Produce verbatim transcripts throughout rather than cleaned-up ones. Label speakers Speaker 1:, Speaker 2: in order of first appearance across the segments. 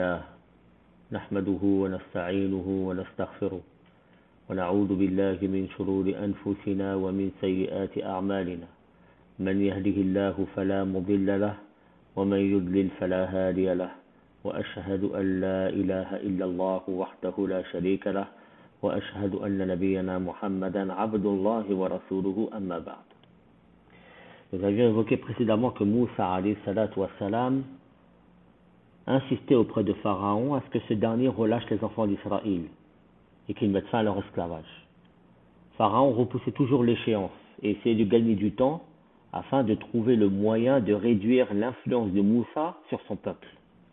Speaker 1: الله نحمده ونستعينه ونستغفره ونعوذ بالله من شرور أنفسنا ومن سيئات أعمالنا من يهده الله فلا مضل له ومن يضلل فلا هادي له وأشهد أن لا إله إلا الله وحده لا شريك له وأشهد أن نبينا محمدا عبد الله ورسوله أما بعد. Nous avions évoqué précédemment que Moussa alayhi salatu wa salam insistait auprès de Pharaon à ce que ce dernier relâche les enfants d'Israël et qu'ils mettent fin à leur esclavage. Pharaon repoussait toujours l'échéance et essayait de gagner du temps afin de trouver le moyen de réduire l'influence de Moussa sur son peuple.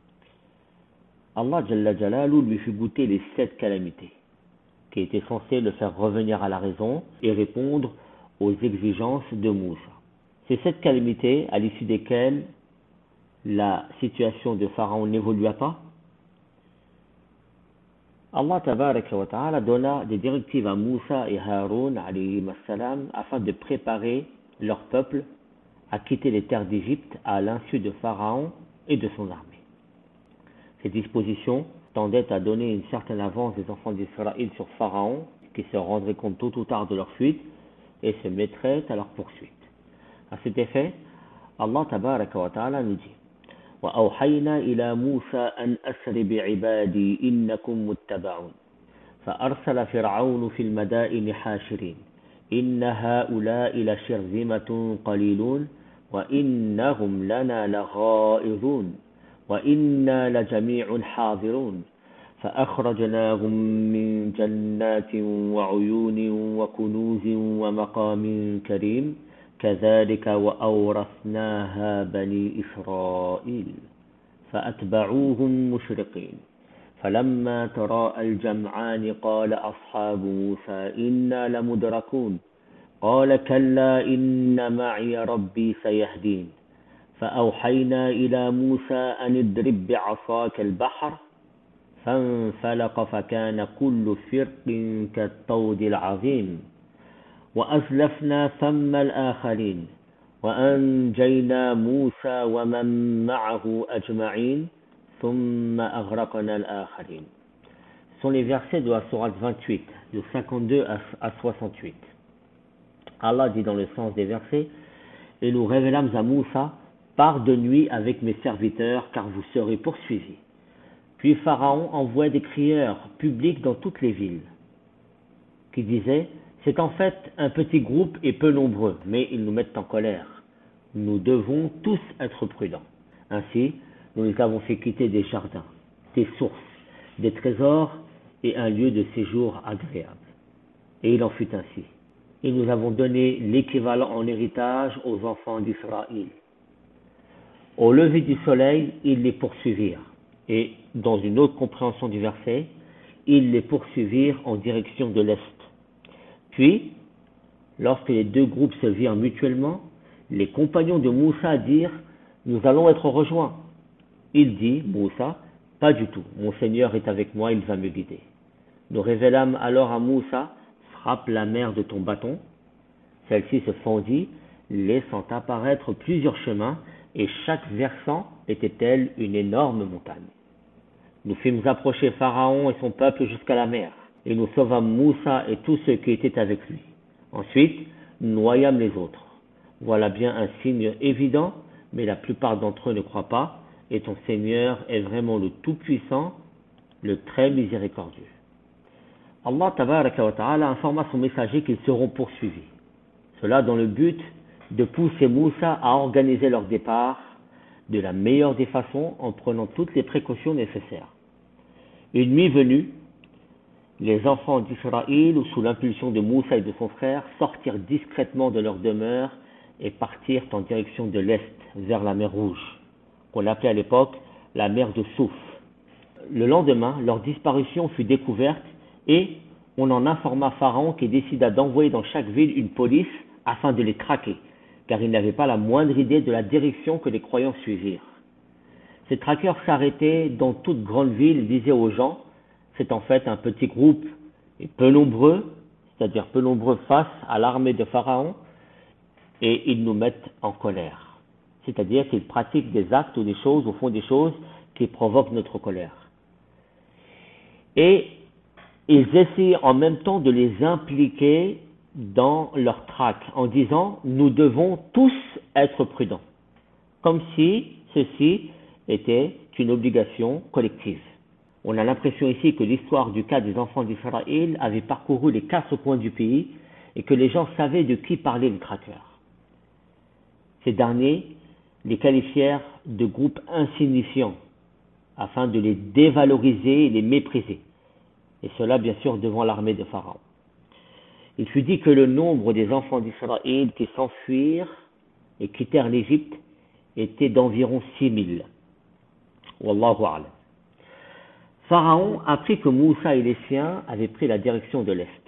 Speaker 1: Allah Jalla Jalalu lui fit goûter les sept calamités qui étaient censées le faire revenir à la raison et répondre aux exigences de Moussa. Ces sept calamités, à l'issue desquelles la situation de Pharaon n'évolua pas, Allah Tabaraka wa Ta'ala donna des directives à Moussa et Haroun alayhi salam afin de préparer leur peuple à quitter les terres d'Égypte à l'insu de Pharaon et de son armée. Ces dispositions tendaient à donner une certaine avance des enfants d'Israël sur Pharaon, qui se rendrait compte tôt ou tard de leur fuite et se mettrait à leur poursuite. À cet effet, Allah Tabaraka wa Ta'ala nous dit: وأوحينا إلى موسى أن أسر بعبادي إنكم متبعون فأرسل فرعون في المدائن حاشرين إن هؤلاء لشرذمة قليلون وإنهم لنا لغائظون وإنا لجميع حاضرون فأخرجناهم من جنات وعيون وكنوز ومقام كريم كذلك وأورثناها بني إسرائيل فأتبعوهم مشرقين فلما تراءى الجمعان قال أصحاب موسى إنا لمدركون قال كلا إن معي ربي سيهدين فأوحينا إلى موسى أن اضرب بعصاك البحر فانفلق فكان كل فرق كالطود العظيم وأزلفنا ثم الآخرين وأنجينا موسى ومن معه أجمعين ثم أغرقنا الآخرين. Ce sont les versets de la sourate vingt-huit, de cinquante-deux à soixante-huit. Allah dit dans le sens des versets: et nous révélâmes à Moussa: pars de nuit avec mes serviteurs, car vous serez poursuivis. Puis Pharaon envoie des crieurs publics dans toutes les villes, qui disaient: c'est en fait un petit groupe et peu nombreux, mais ils nous mettent en colère. Nous devons tous être prudents. Ainsi, nous les avons fait quitter des jardins, des sources, des trésors et un lieu de séjour agréable. Et il en fut ainsi. Et nous avons donné l'équivalent en héritage aux enfants d'Israël. Au lever du soleil, ils les poursuivirent. Et dans une autre compréhension du verset, ils les poursuivirent en direction de l'est. Puis, lorsque les deux groupes se virent mutuellement, les compagnons de Moussa dirent: nous allons être rejoints. Il dit, Moussa: pas du tout, mon Seigneur est avec moi, il va me guider. Nous révélâmes alors à Moussa: frappe la mer de ton bâton. Celle-ci se fendit, laissant apparaître plusieurs chemins, et chaque versant était-elle une énorme montagne. Nous fîmes approcher Pharaon et son peuple jusqu'à la mer, et nous sauvâmes Moussa et tous ceux qui étaient avec lui. Ensuite, nous noyâmes les autres. Voilà bien un signe évident, mais la plupart d'entre eux ne croient pas, et ton Seigneur est vraiment le Tout-Puissant, le très miséricordieux. Allah Tabaraka wa Ta'ala informa son messager qu'ils seront poursuivis. Cela dans le but de pousser Moussa à organiser leur départ de la meilleure des façons en prenant toutes les précautions nécessaires. Une nuit venue, les enfants d'Israël, sous l'impulsion de Moussa et de son frère, sortirent discrètement de leur demeure et partirent en direction de l'est, vers la mer Rouge, qu'on appelait à l'époque la mer de Souf. Le lendemain, leur disparition fut découverte et on en informa Pharaon, qui décida d'envoyer dans chaque ville une police afin de les traquer, car il n'avait pas la moindre idée de la direction que les croyants suivirent. Ces traqueurs s'arrêtaient dans toute grande ville et disaient aux gens: c'est en fait un petit groupe et peu nombreux, c'est-à-dire peu nombreux face à l'armée de Pharaon, et ils nous mettent en colère. C'est-à-dire qu'ils pratiquent des actes ou des choses, ou font des choses qui provoquent notre colère. Et ils essayent en même temps de les impliquer dans leur traque en disant « nous devons tous être prudents », comme si ceci était une obligation collective. On a l'impression ici que l'histoire du cas des enfants d'Israël avait parcouru les quatre coins du pays et que les gens savaient de qui parlaient les traqueurs. Ces derniers les qualifièrent de groupes insignifiants afin de les dévaloriser et les mépriser. Et cela bien sûr devant l'armée de Pharaon. Il fut dit que le nombre des enfants d'Israël qui s'enfuirent et quittèrent l'Égypte était d'environ six mille. Wallahu a'lam. Pharaon apprit que Moussa et les siens avaient pris la direction de l'Est.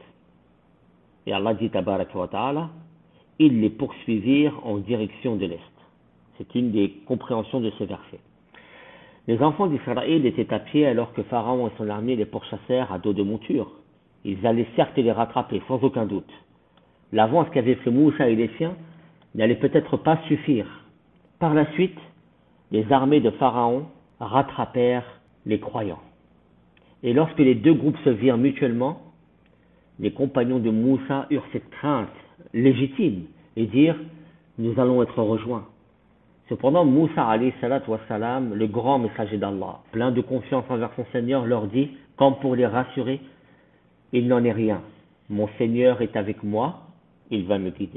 Speaker 1: Et Allah dit tabaraka wa ta'ala, ils les poursuivirent en direction de l'Est. C'est une des compréhensions de ce verset. Les enfants d'Israël étaient à pied alors que Pharaon et son armée les pourchassèrent à dos de monture. Ils allaient certes les rattraper, sans aucun doute. L'avance qu'avaient fait Moussa et les siens n'allait peut-être pas suffire. Par la suite, les armées de Pharaon rattrapèrent les croyants. Et lorsque les deux groupes se virent mutuellement, les compagnons de Moussa eurent cette crainte légitime et dirent « nous allons être rejoints ». Cependant, Moussa alayhi salatu wa salam, le grand messager d'Allah, plein de confiance envers son Seigneur, leur dit, comme pour les rassurer, « il n'en est rien, mon Seigneur est avec moi, il va me guider ».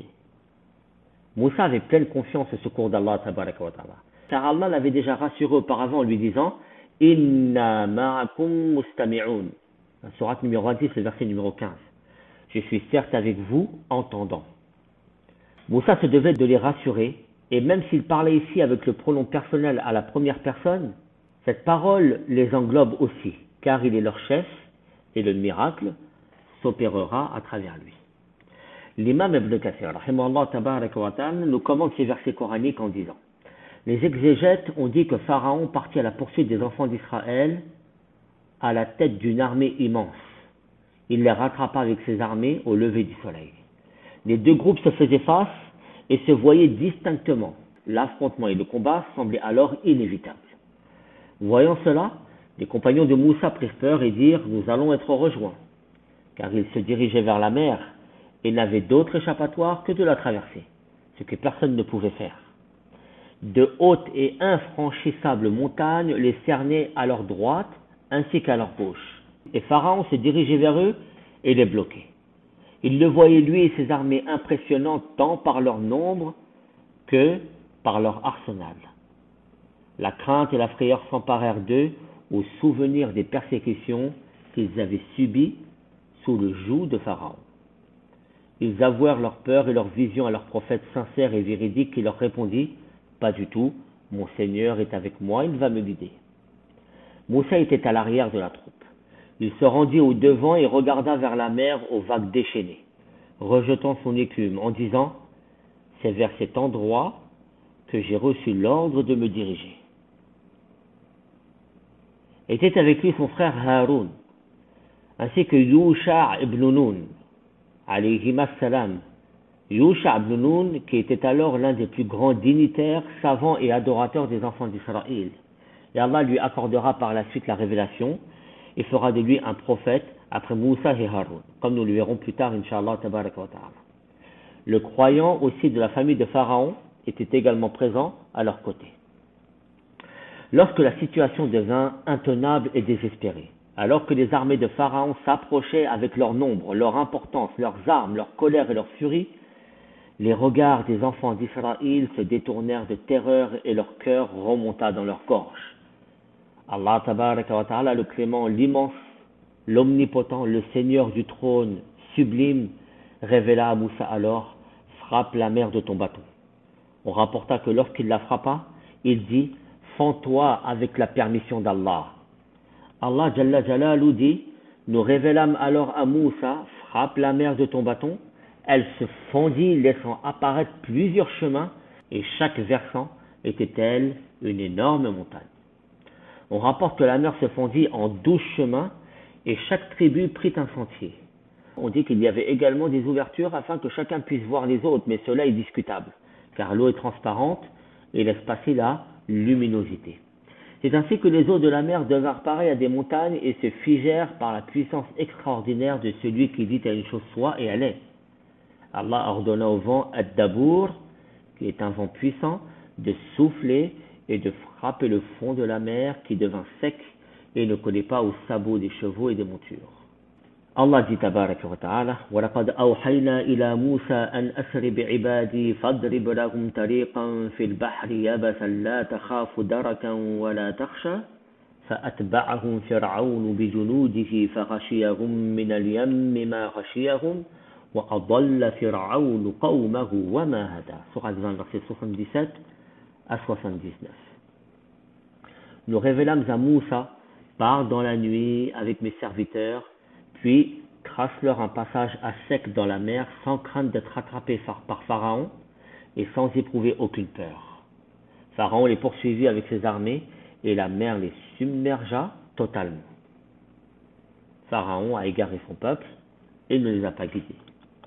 Speaker 1: Moussa avait pleine confiance au secours d'Allah tabaraka wa ta'ala, car Allah l'avait déjà rassuré auparavant en lui disant « Inna ma'akum mustami'un » Sourate numéro dix, le verset numéro quinze. « Je suis certes avec vous, entendant ». Moussa se devait de les rassurer, et même s'il parlait ici avec le pronom personnel à la première personne, cette parole les englobe aussi, car il est leur chef, et le miracle s'opérera à travers lui. L'imam Ibn Kathir, rahimahullah tabaraka wa ta'ala, nous commente ces versets coraniques en disant « Les exégètes ont dit que Pharaon partit à la poursuite des enfants d'Israël à la tête d'une armée immense. Il les rattrapa avec ses armées au lever du soleil. Les deux groupes se faisaient face et se voyaient distinctement. L'affrontement et le combat semblaient alors inévitables. Voyant cela, les compagnons de Moussa prirent peur et dirent « Nous allons être rejoints », car ils se dirigeaient vers la mer et n'avaient d'autre échappatoire que de la traverser, ce que personne ne pouvait faire. De hautes et infranchissables montagnes les cernaient à leur droite ainsi qu'à leur gauche, et Pharaon se dirigeait vers eux et les bloquait. Il le voyait lui et ses armées impressionnantes tant par leur nombre que par leur arsenal. La crainte et la frayeur s'emparèrent d'eux au souvenir des persécutions qu'ils avaient subies sous le joug de Pharaon. Ils avouèrent leur peur et leur vision à leur prophète sincère et véridique qui leur répondit « Pas du tout, mon Seigneur est avec moi, il va me guider. » Moussa était à l'arrière de la troupe. Il se rendit au devant et regarda vers la mer aux vagues déchaînées, rejetant son écume en disant « C'est vers cet endroit que j'ai reçu l'ordre de me diriger. » Était avec lui son frère Haroun, ainsi que Yusha ibn Nun, alayhima salam. Yusha ibn Nun, qui était alors l'un des plus grands dignitaires, savants et adorateurs des enfants d'Israël. Et Allah lui accordera par la suite la révélation et fera de lui un prophète après Moussa et Haroun, comme nous le verrons plus tard, Inch'Allah tabaraka wa ta'ala. Le croyant aussi de la famille de Pharaon était également présent à leur côté. Lorsque la situation devint intenable et désespérée, alors que les armées de Pharaon s'approchaient avec leur nombre, leur importance, leurs armes, leur colère et leur furie, les regards des enfants d'Israël se détournèrent de terreur et leur cœur remonta dans leur gorge. Allah tabaraka wa ta'ala, le clément, l'immense, l'omnipotent, le Seigneur du trône sublime, révéla à Moussa alors « Frappe la mer de ton bâton ». On rapporta que lorsqu'il la frappa, il dit « Fends-toi avec la permission d'Allah ». Allah Jalla Jalalu dit « Nous révélâmes alors à Moussa « Frappe la mer de ton bâton ». Elle se fondit, laissant apparaître plusieurs chemins, et chaque versant était-elle une énorme montagne. On rapporte que la mer se fondit en douze chemins, et chaque tribu prit un sentier. On dit qu'il y avait également des ouvertures afin que chacun puisse voir les autres, mais cela est discutable, car l'eau est transparente et laisse passer la luminosité. C'est ainsi que les eaux de la mer devinrent pareilles à des montagnes et se figèrent par la puissance extraordinaire de celui qui dit à une chose soit et elle est. Allah ordonna au vent Ad-Dabour, qui est un vent puissant, de souffler et de frapper le fond de la mer qui devint sec et ne collait pas aux sabots des chevaux et des montures. Allah dit tabaraka wa ta'ala وَلَقَدْ أَوْحَيْنَا إِلَى مُوسَى أَنْ أَسْرِ بِعِبَادِي فَاضْرِبْ لَهُمْ طَرِيقًا فِي الْبَحْرِ يَبَسًا لَا تَخَافُ دَرَكًا وَلَا تَخْشَى فَأَتْبَعَهُمْ فِرْعَوْنُ بِجُنُودِهِ فَغَشِيَهُم مِّنَ الْيَمِّ مَا غَشِيَهُمْ وَأَضَلَّ فِرْعَوْنُ قَوْمَهُ وَمَا هَدَى. Sourate vingt, versets soixante-dix-sept à soixante-dix-neuf. Nous révélâmes à Moussa, pars dans la nuit avec mes serviteurs, puis trace-leur un passage à sec dans la mer sans crainte d'être rattrapés par Pharaon et sans éprouver aucune peur. Pharaon les poursuivit avec ses armées et la mer les submergea totalement. Pharaon a égaré son peuple et ne les a pas guidés.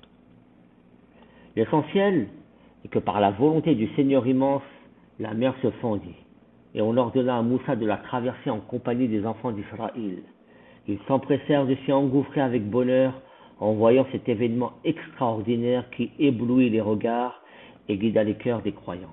Speaker 1: L'essentiel est que par la volonté du Seigneur immense, la mer se fendit et on ordonna à Moussa de la traverser en compagnie des enfants d'Israël. Ils s'empressèrent de s'y engouffrer avec bonheur en voyant cet événement extraordinaire qui éblouit les regards et guida les cœurs des croyants.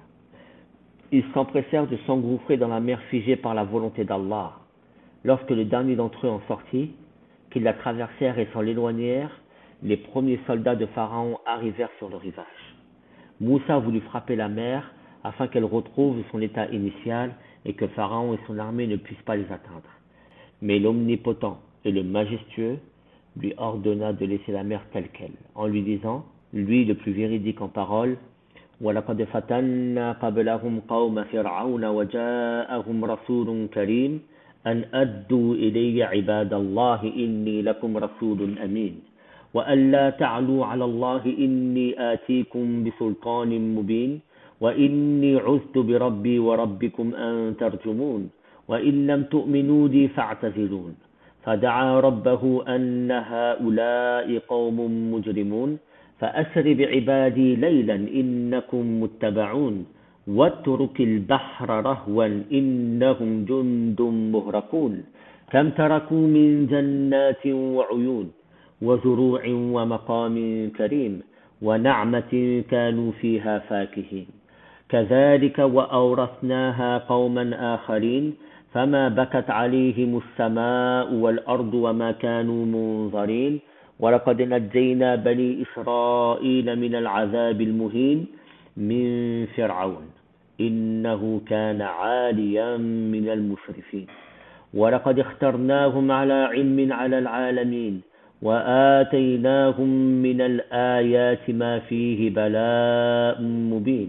Speaker 1: Ils s'empressèrent de s'engouffrer dans la mer figée par la volonté d'Allah. Lorsque le dernier d'entre eux en sortit, qu'ils la traversèrent et s'en éloignèrent, les premiers soldats de Pharaon arrivèrent sur le rivage. Moussa voulut frapper la mer afin qu'elle retrouve son état initial et que Pharaon et son armée ne puissent pas les atteindre. Mais l'Omnipotent et le Majestueux lui ordonna de laisser la mer telle qu'elle, en lui disant, lui le plus véridique en parole, وَلَقَدْ فَتَنَّا قَبْلَهُمْ قَوْمَ فِرْعَوْنَ وَجَاءَهُمْ رَسُولٌ كَرِيمٌ أَنْ أَدُّوا إِلَيَّ عِبَادَ اللَّهِ إِنِّي لَكُمْ رَسُولٌ أَمِينٌ وَأَنْ لَا تَعْلُوا عَلَى اللَّهِ إِنِّي آتِيكُمْ بِسُلْطَانٍ مُبِينٍ وَإِنِّي عُذْتُ بِرَبِّي وَرَبِّكُمْ أَنْ تَرْجُمُونَ وَإِنْ لَمْ تُؤْمِنُوا لِي فَاعْتَزِلُونِ فدعا ربه أن هؤلاء قوم مجرمون فأسر بعبادي ليلا إنكم متبعون واترك البحر رهوا إنهم جند مغرقون كم تركوا من جنات وعيون وزروع ومقام كريم ونعمة كانوا فيها فاكهين كذلك وأورثناها قوما آخرين فما بكت عليهم السماء والأرض وما كانوا منظرين ولقد نجينا بني إسرائيل من العذاب المهين من فرعون إنه كان عاليا من المسرفين ولقد اخترناهم على علم على العالمين وآتيناهم من الآيات ما فيه بلاء مبين.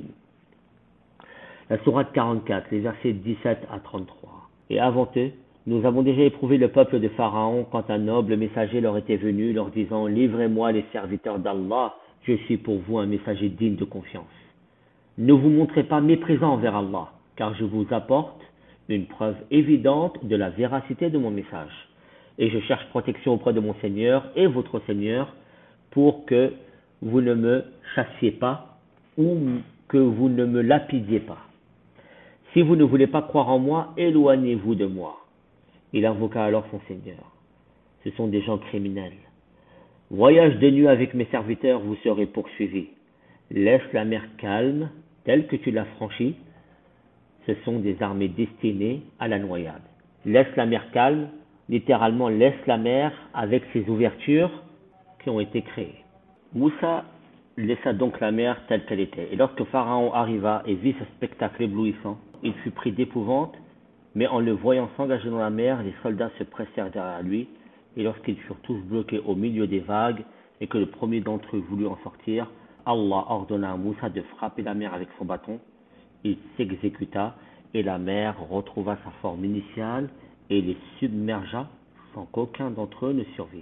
Speaker 1: La sourate quarante-quatre, les versets dix-sept à trente-trois. Et avant eux, nous avons déjà éprouvé le peuple de Pharaon quand un noble messager leur était venu, leur disant « Livrez-moi les serviteurs d'Allah, je suis pour vous un messager digne de confiance. Ne vous montrez pas méprisant envers Allah, car je vous apporte une preuve évidente de la véracité de mon message. Et je cherche protection auprès de mon Seigneur et votre Seigneur pour que vous ne me chassiez pas ou que vous ne me lapidiez pas. Si vous ne voulez pas croire en moi, éloignez-vous de moi. » Il invoqua alors son Seigneur. Ce sont des gens criminels. Voyage de nuit avec mes serviteurs, vous serez poursuivis. Laisse la mer calme, telle que tu l'as franchie. Ce sont des armées destinées à la noyade. Laisse la mer calme, littéralement laisse la mer avec ses ouvertures qui ont été créées. Moussa laissa donc la mer telle qu'elle était. Et lorsque Pharaon arriva et vit ce spectacle éblouissant, il fut pris d'épouvante, mais en le voyant s'engager dans la mer, les soldats se pressèrent derrière lui, et lorsqu'ils furent tous bloqués au milieu des vagues, et que le premier d'entre eux voulut en sortir, Allah ordonna à Moussa de frapper la mer avec son bâton. Il s'exécuta, et la mer retrouva sa forme initiale, et les submergea, sans qu'aucun d'entre eux ne survive.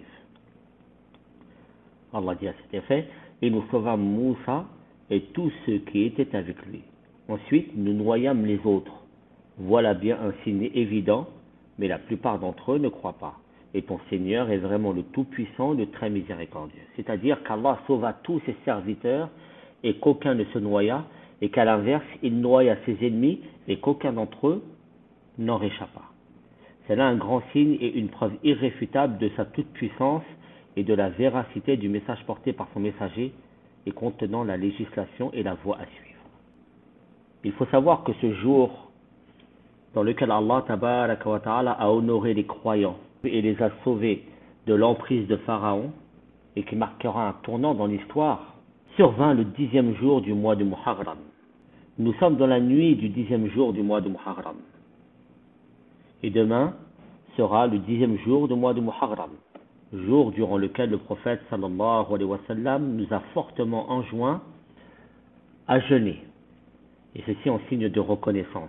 Speaker 1: Allah dit à cet effet, et nous sauvâmes Moussa et tous ceux qui étaient avec lui. Ensuite, nous noyâmes les autres. Voilà bien un signe évident, mais la plupart d'entre eux ne croient pas. Et ton Seigneur est vraiment le Tout-Puissant, le Très Miséricordieux. C'est-à-dire qu'Allah sauva tous ses serviteurs et qu'aucun ne se noya, et qu'à l'inverse, il noya ses ennemis et qu'aucun d'entre eux n'en réchappa. C'est là un grand signe et une preuve irréfutable de sa toute-puissance et de la véracité du message porté par son messager et contenant la législation et la voie à suivre. Il faut savoir que ce jour dans lequel Allah tabaraka wa ta'ala a honoré les croyants et les a sauvés de l'emprise de Pharaon et qui marquera un tournant dans l'histoire, survint le dixième jour du mois de Muharram. Nous sommes dans la nuit du dixième jour du mois de Muharram. Et demain sera le dixième jour du mois de Muharram, jour durant lequel le prophète sallallahu alayhi wa sallam nous a fortement enjoint à jeûner, et ceci en signe de reconnaissance.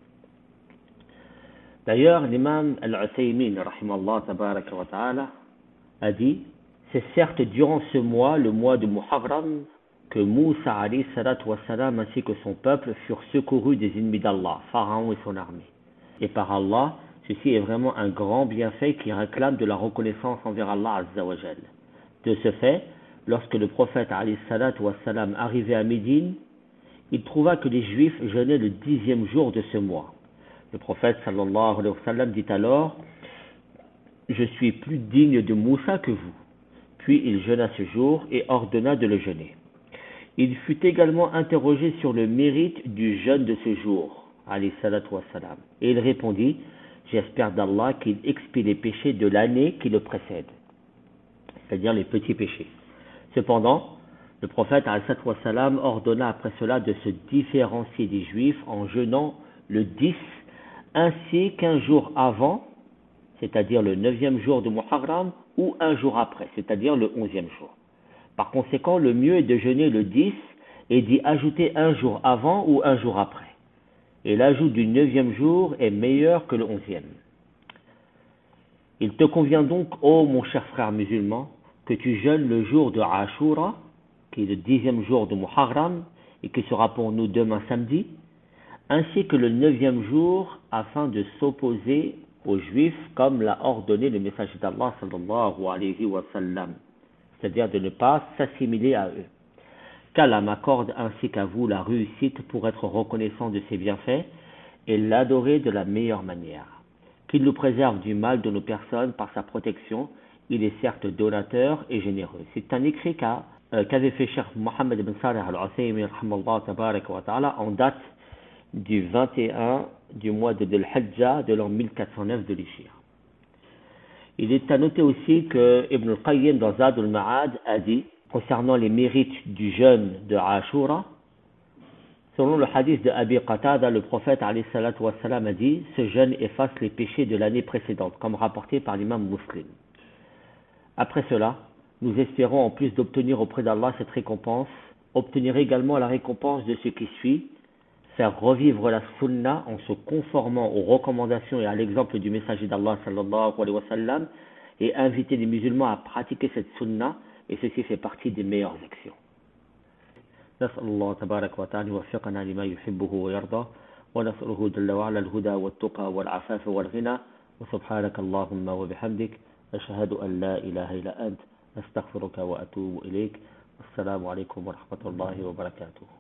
Speaker 1: D'ailleurs, l'imam Al-Uthaymin, rahimallah tabaraka wa ta'ala, a dit, c'est certes durant ce mois, le mois de Muharram, que Moussa alayhi salatu wa salam ainsi que son peuple furent secourus des ennemis d'Allah, Pharaon et son armée. Et par Allah, ceci est vraiment un grand bienfait qui réclame de la reconnaissance envers Allah Azza wa Jal. De ce fait, lorsque le prophète alayhi salatu wa salam arrivait à Médine, il trouva que les Juifs jeûnaient le dixième jour de ce mois. Le prophète sallallahu alayhi wa sallam dit alors, je suis plus digne de Moussa que vous. Puis il jeûna ce jour et ordonna de le jeûner. Il fut également interrogé sur le mérite du jeûne de ce jour, alayhi salatu wa salam. Et il répondit, j'espère d'Allah qu'il expie les péchés de l'année qui le précède, c'est-à-dire les petits péchés. Cependant, le prophète alayhi salatu wa salam ordonna après cela de se différencier des Juifs en jeûnant le dix ainsi qu'un jour avant, c'est-à-dire le neuvième jour de Muharram, ou un jour après, c'est-à-dire le onzième jour. Par conséquent, le mieux est de jeûner le dix et d'y ajouter un jour avant ou un jour après. Et l'ajout du neuvième jour est meilleur que le onzième. Il te convient donc, ô mon cher frère musulman, que tu jeûnes le jour de Ashura, qui est le dixième jour de Muharram, et qui sera pour nous demain samedi, ainsi que le neuvième jour, afin de s'opposer aux Juifs, comme l'a ordonné le messager d'Allah sallallahu alayhi wa sallam, c'est-à-dire de ne pas s'assimiler à eux. Qu'Allah m'accorde ainsi qu'à vous la réussite pour être reconnaissant de ses bienfaits et l'adorer de la meilleure manière. Qu'il nous préserve du mal de nos personnes par sa protection, il est certes donateur et généreux. C'est un écrit qu'a, euh, qu'avait fait Cheikh Mohammed ibn Salih al-Uthaymin en date du vingt et un du mois de Dhul-Hijjah de l'an mille quatre cent neuf de l'Hijra. Il est à noter aussi que Ibn al-Qayyim dans Zad al-Ma'ad a dit, concernant les mérites du jeûne de Ashura, selon le hadith de Abi Qatada, le prophète alayhi salatu wa salam a dit, ce jeûne efface les péchés de l'année précédente, comme rapporté par l'imam Muslim. Après cela, nous espérons en plus d'obtenir auprès d'Allah cette récompense, obtenir également la récompense de ce qui suit, faire revivre la sunna en se conformant aux recommandations et à l'exemple du messager d'Allah sallallahu alayhi wa sallam et inviter les musulmans à pratiquer cette sunna, et ceci fait partie des meilleures actions. نسأل الله تبارك وتعالى يوفقنا لما يحبه ويرضى ونسأله جل وعلا الهدى والتقى والعفاف والغنى وسبحانك اللهم وبحمدك أشهد أن لا إله إلا أنت أستغفرك وأتوب إليك. السلام عليكم ورحمة الله وبركاته.